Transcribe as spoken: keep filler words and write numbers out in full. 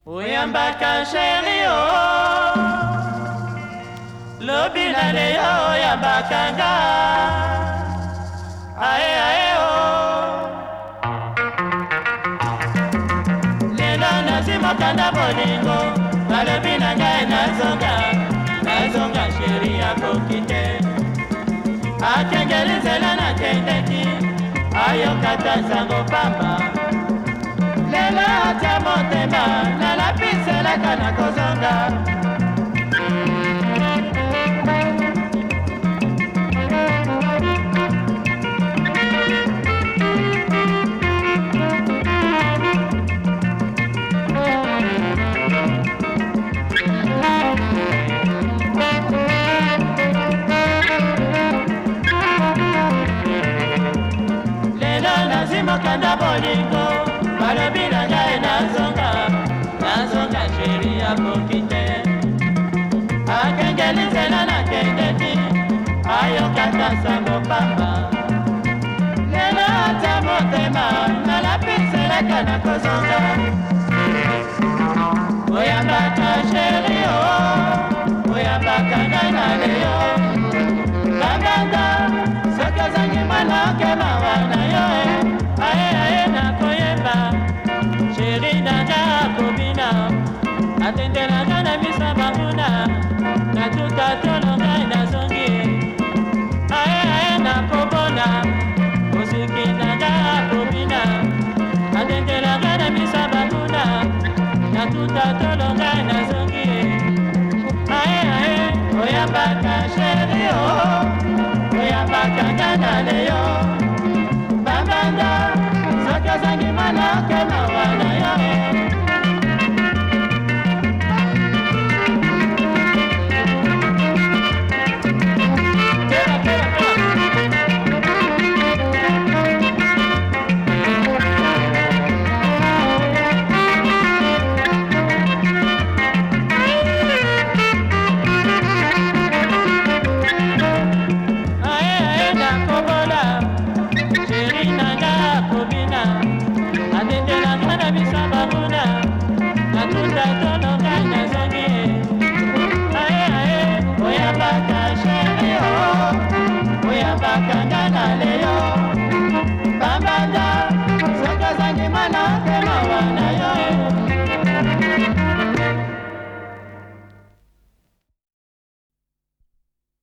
Oyambaka chéri oh, lobi na leyo oyambaka nga, ae ae oh. Lelo nazimoka na bolingo, balobi na ngai nazonga, nazonga chéri akoki te. Akengeli nzela nakendeki, ayokata sango pamba. Lelo atya motema, nalapiselaka na kozonga. Lelo nazimoka na bolingo, balobi na ngai nazonga, nazonga chéri akoki te. Akengeli nzela nakendeki, ayokata sango pamba. Lelo atya motema, nalapiselaka na kozonga. Oyambaka chéri oh, oyambaka ngai na leyo. Baganda, soki ozangi mwana oke mawa na yo eh. Aye aye nakoyeba, chéri nanga akobina. Atendelanga na misa banguna, natuka tolo ngai nazongi. Aye aye nakobona, osuki nanga akobina. Atendelanga na misa banguna, natuka tolo ngai nazongi. Aye aye, oyambaka chéri oh, oyambaka nga na leyo. Baganda, soki ozangi mwana oke mawa na yo eh. Atendela kana bisamba kuna, natuta tono kana